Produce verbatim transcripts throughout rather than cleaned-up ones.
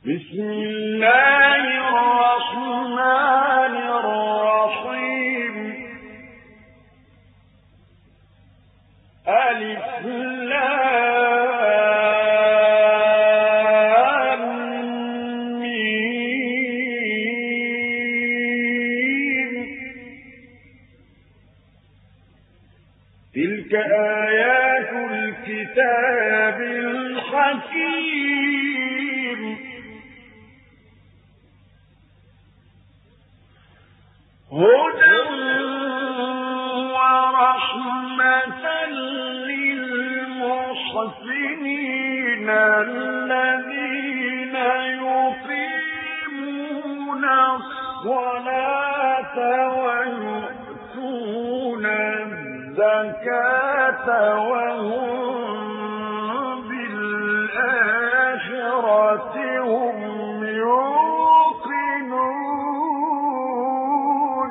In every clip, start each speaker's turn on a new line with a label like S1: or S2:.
S1: بسم الله الرحمن الرحيم. ألف لام ميم. تلك آيات الكتاب الحكيم. هدى ورحمة للمحسنين الذين يقيمون الصلاة ويؤتون الزكاة وهم بالآخرة هم يوقنون.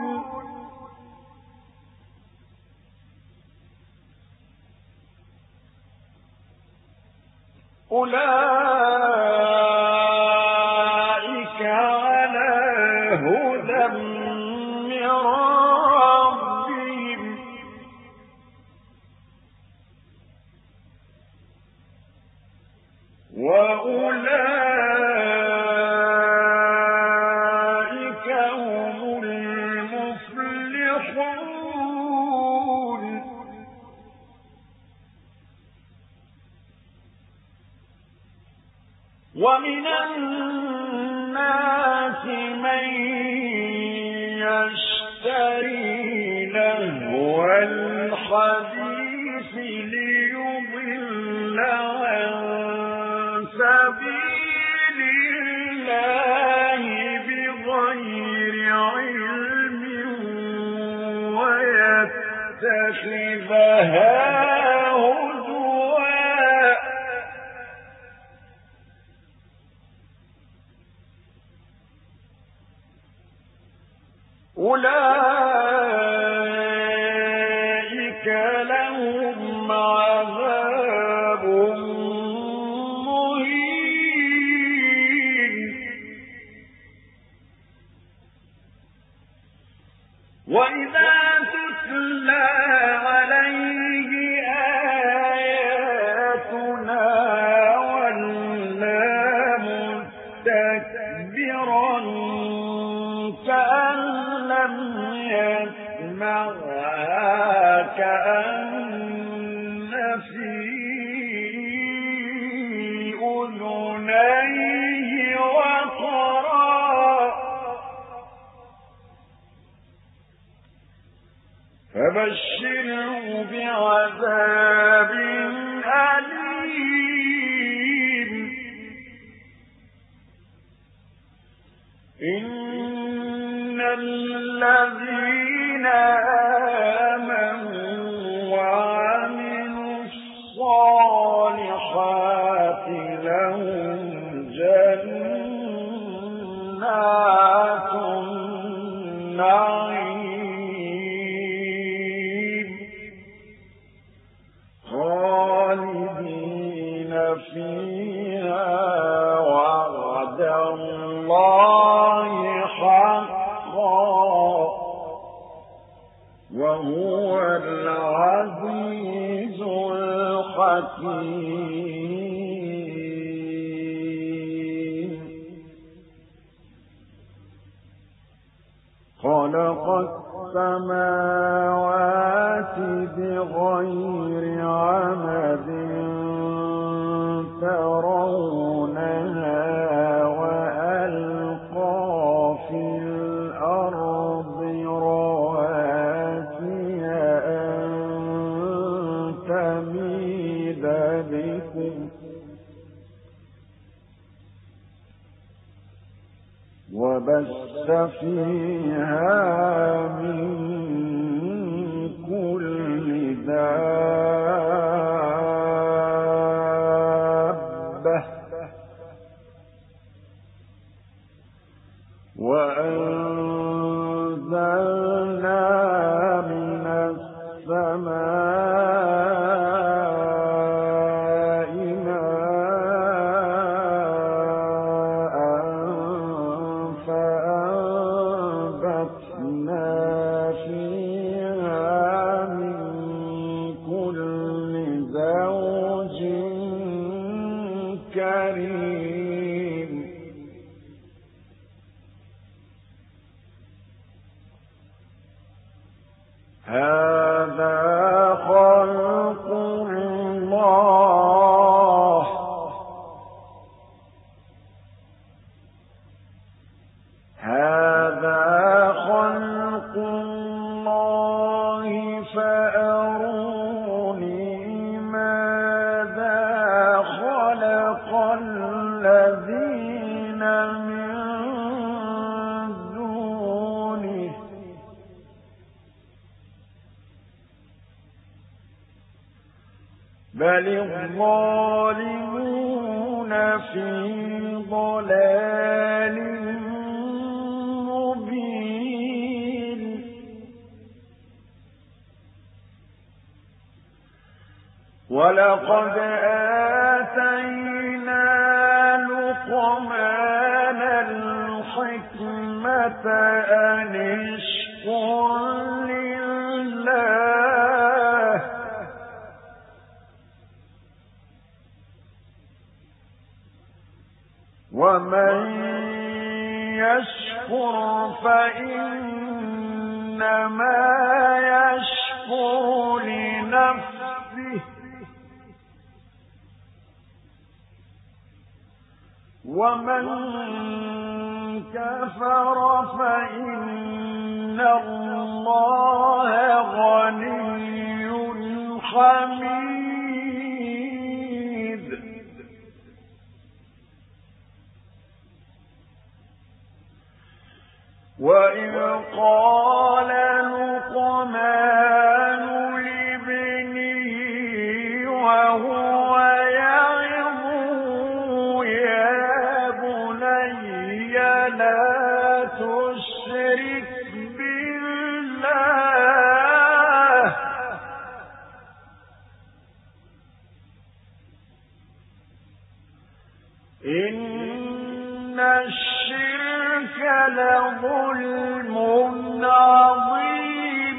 S1: أولئك على هدى من ربهم وأولئك هم المفلحون. ومن الناس من يشتري لهو الحديث ليضل عن سبيل الله بغير علم ويتخذها أولئك لهم عذاب مهين. وإذا تتلى عليه آياتنا ولى مستكبرا كأن لم يسمعها كأن في أذنيه وقرا. فبشره بعذاب أليم. إن الذين آمنوا وعملوا الصالحات لهم جنات النعيم خالدين فيها وعد الله وهو العزيز الحكيم. خلق السماوات بغير عمد ترونها وألقى في الأرض رواسي أن تميد بكم وبث فيها من كل دابة وأنزلنا من السماء ماء بل الظالمون في ضلال مبين ولقد آتينا لقمان الحكمة أن اشكر لله ومن يشكر فإنما يشكر لنفسه ومن كفر فإن الله غني حميد وإذ قال لقمان لابنه وهو يعظه يا بني لا تشرك بالله إن الشرك لظلم عظيم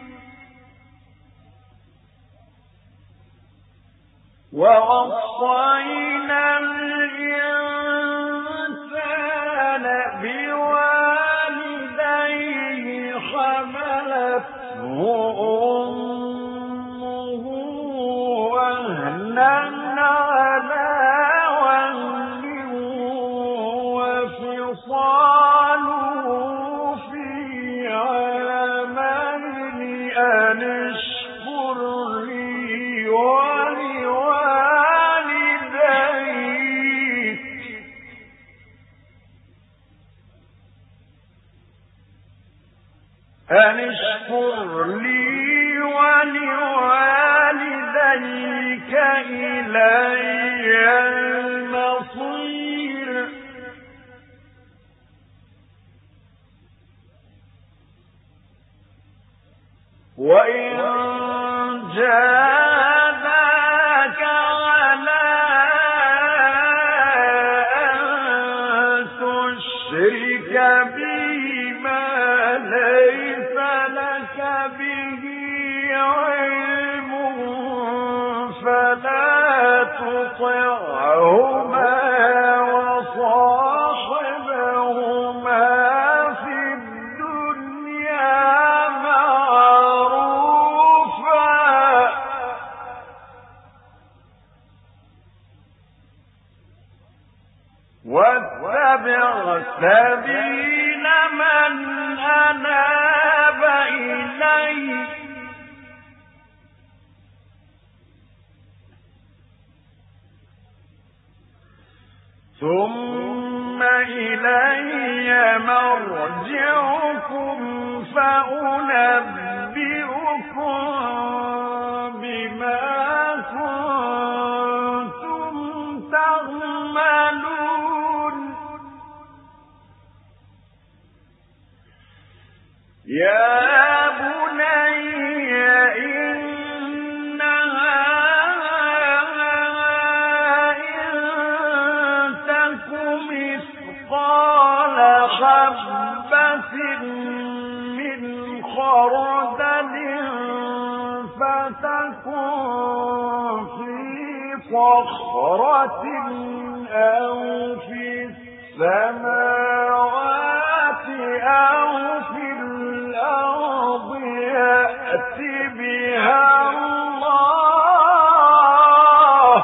S1: ووصينا الإنسان بوالديه حملته أمه وهنا على وهن وفصاله في عامين أن اشكر لي ولوالديك أن اشكر لي ولوالديك إلي المصير وإن جاهداك على أن تشرك بي ما ليس لك به علم فلا تطعهما وصاحبهما في الدنيا معروفا واتبع سبيل من أناب إليه ثم إلي مرجعكم فأنبئكم بما كنتم تعملون يا بني إنها إن تك مثقال حبة من خردل فتكن في صخرة أو في السماوات أو في الأرض يأت بها الله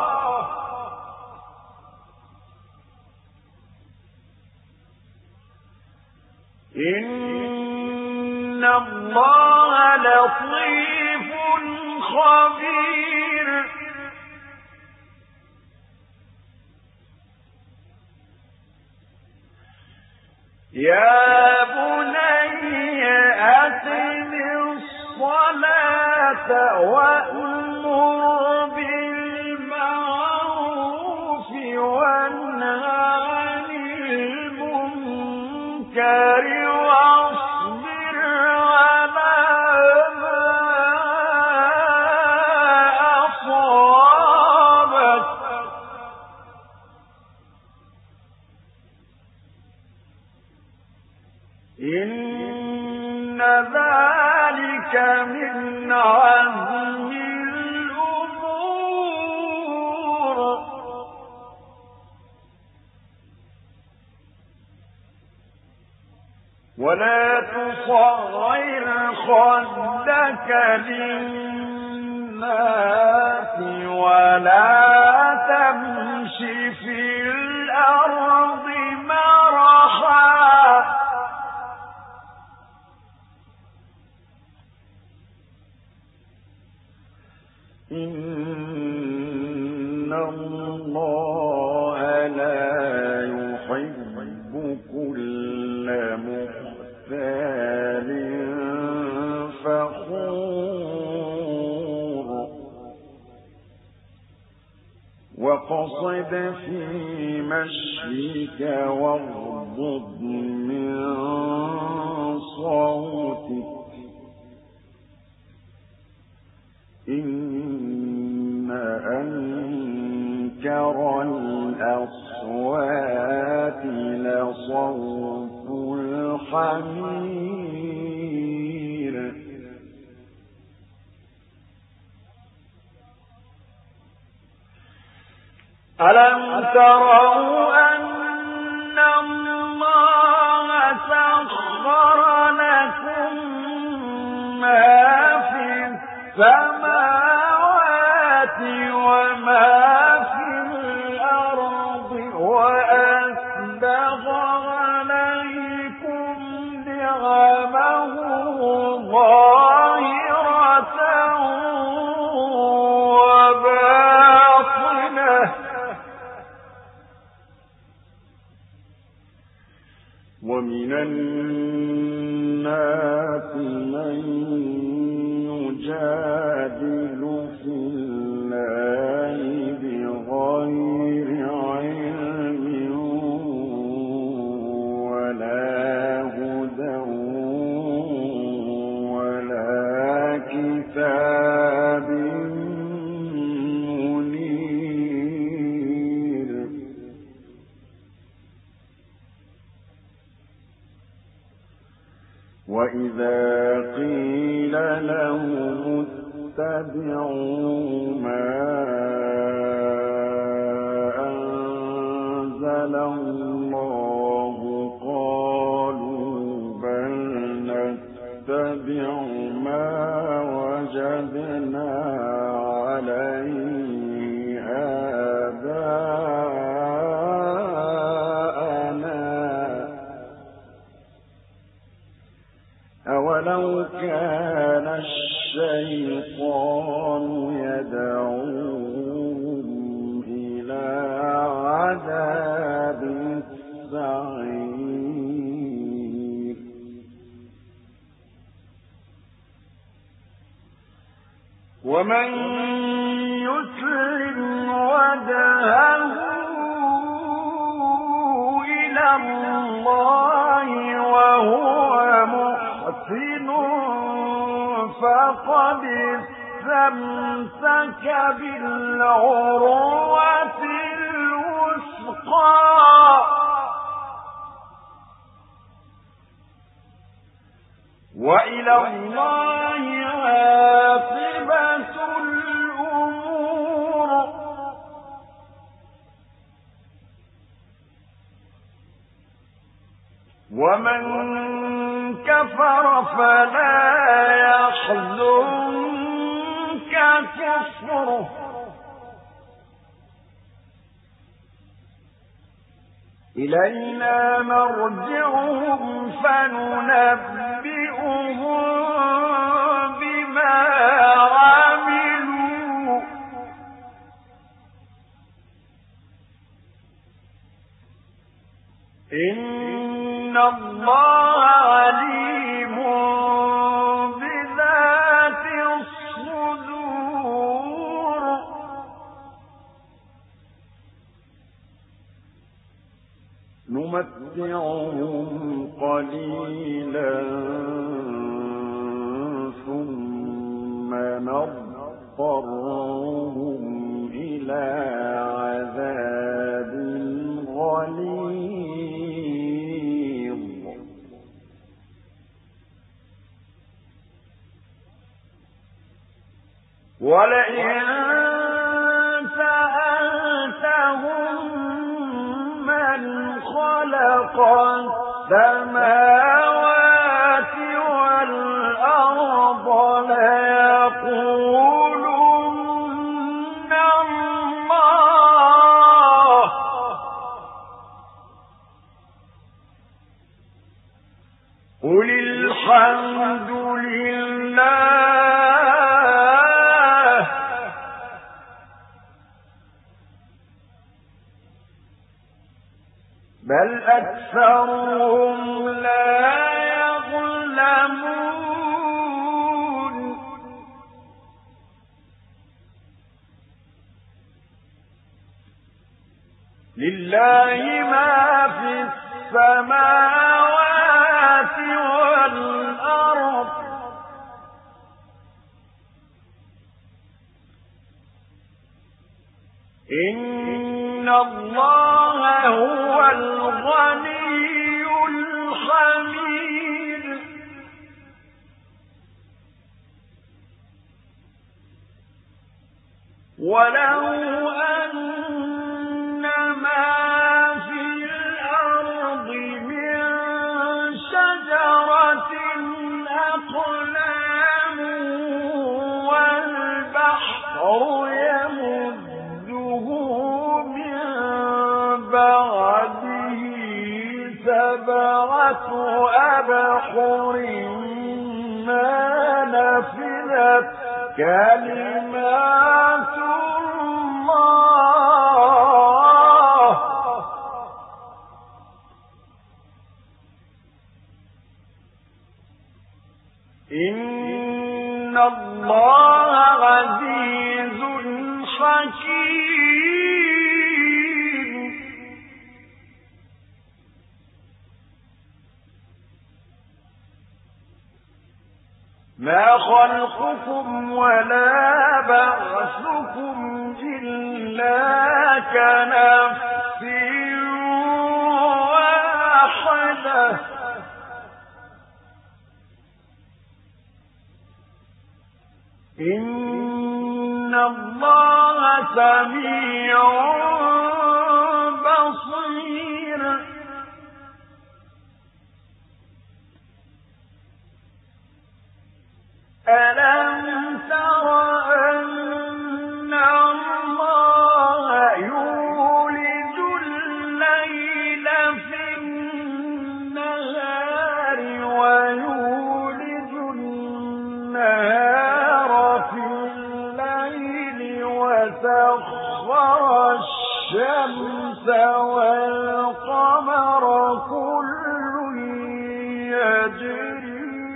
S1: إن الله لطيف خبير يا بني أقم الصلاة وأمر بالمعروف واصبر على ما أصابك إن ذلك من عزم الأمور ولا تصغر خدك للناس ولا تمش في الأرض مرحا إن الله لا يحب كل مختال فخور واقصد في مشيك واغضض من صوتك إن أنكر الأصوات لصوت الحمير ألم تروا أن الله سخر لكم ما في السماوات وما في الأرض وأسبغ عليكم نعمه ظاهرة وباطنة ومن الناس من يجادل في الله بغير علم ولا هدى ولا كتاب منير وإذا قيل لهم اتبعوا ما أنزل الله قالوا بل نتبع ما وجدنا عليه آباءنا أولو كان الشيطان يدعوهم إلى عذاب السعير ومن يسلم وجهه إلى الله وهو محسن فقد استمسك بالعروة الوثقى وإلى الله عاقبة الأمور ومن كفر فلا يحزنك كفره إلينا مرجعهم فننبئهم بما عملوا إن الله عليم بذات الصدور نمتعهم نمتعهم قليلا ثم نضطرهم إلى عذاب غليظ ولئن سألتهم من خلق السماوات والأرض ليقولن الله قل الحمد لله بل أكثرهم لا يظلمون لله ما في السماوات والأرض إن الله هو الغني الحميد ولو أن ما في الأرض من شجرة أقلام والبحر يمده من بعده سبعة أبحر ما نفذت كلمات الله إن الله عزيز حكيم ما خلقكم ولا بعثكم إلا كنفس واحدة إن الله سميع بصير ألم تر أن الله يولج الليل في النهار ويولج النهار في الليل وسخر الشمس والقمر كل يجري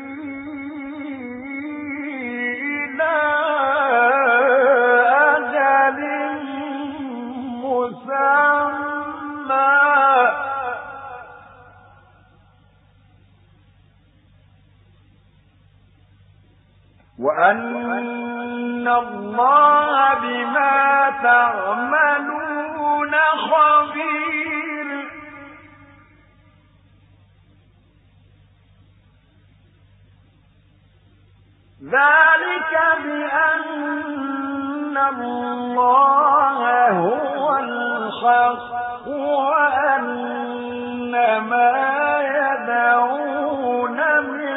S1: وأن الله بما تعملون خبير ذلك بأن الله هو الحق وأن ما يدعون من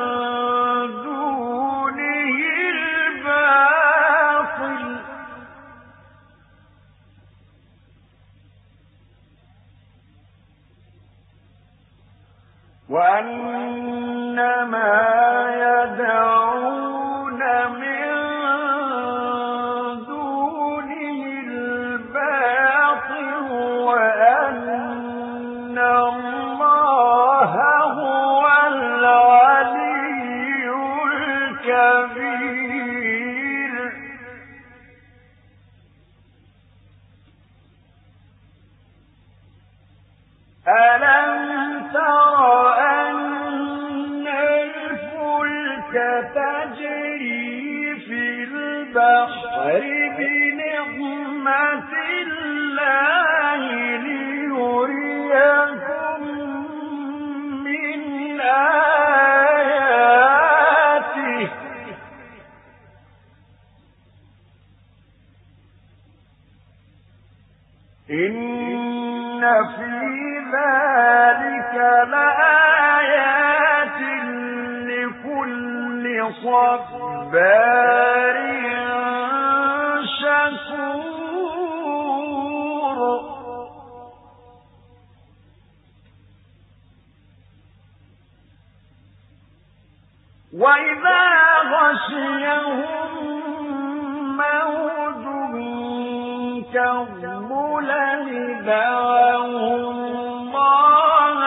S1: وأن ما يدعون من دونه الباطل وأن الله هو العلي الكبير ألا تر أن الفلك تجري في البحر بنعمة الله ليريكم من آياته إن في ذلك لآيات لكل صبار شكور وإذا غشيهم موج كالظلل دعوا الله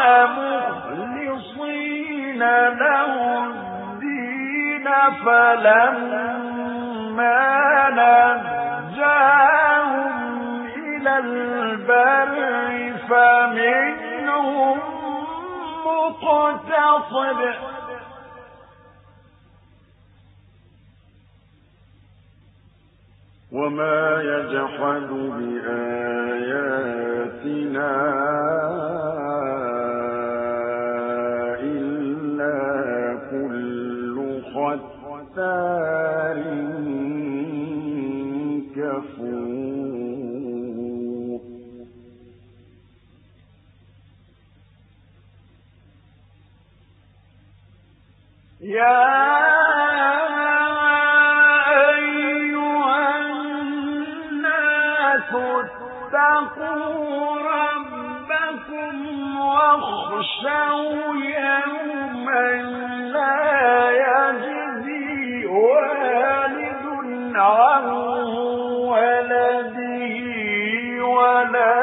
S1: مخلصين له الدين فلما نجاهم إلى البر فمنهم مقتصد وما يجحد بآياتنا إلا كل ختار كفور يا اتقوا ربكم واخشوا يوما لا يجزي والد عن ولده ولا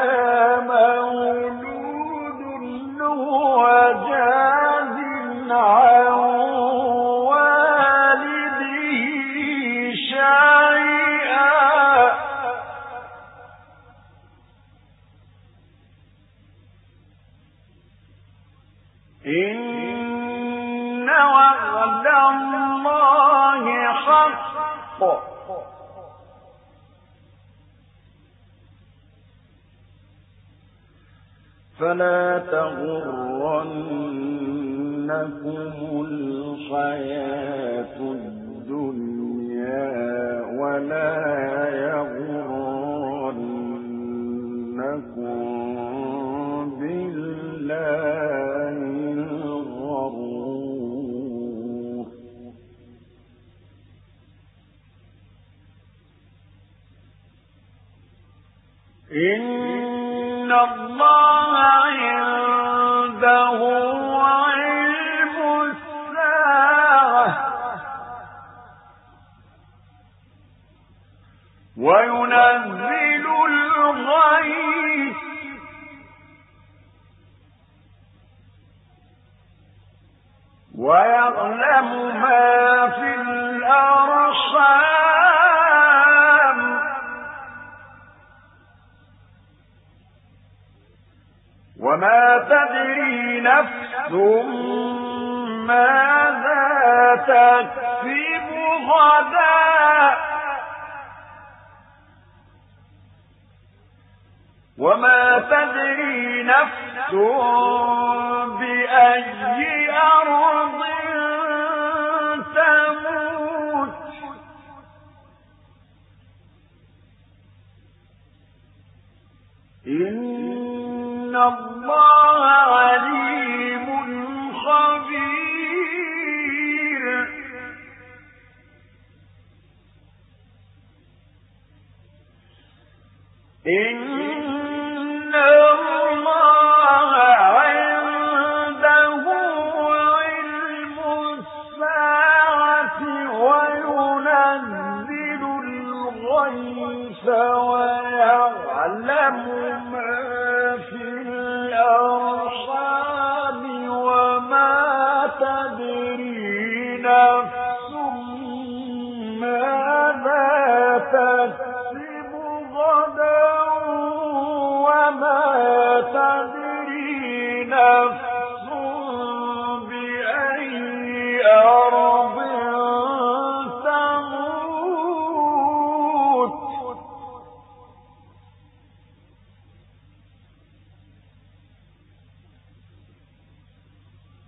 S1: مولود هو جاز عن والده شيئا إن وعد الله حق فلا تغرنكم الحياة الدنيا ولا يغرنكم بالله الغرور إن الله عنده علم الساعة وينزل الغيث ويعلم ما في الأرحام وما تدري نفس ماذا تكسب غدا وما تدري نفس بأي أرض تموت إن الله عليم خبير إن الله عنده علم الساعة وينزل الغيث ويعلم ما في الأرحام وما تدري نفس ماذا تكسب غدا وما تدري نفس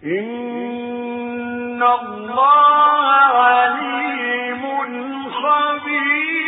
S1: إن الله عليم خبير.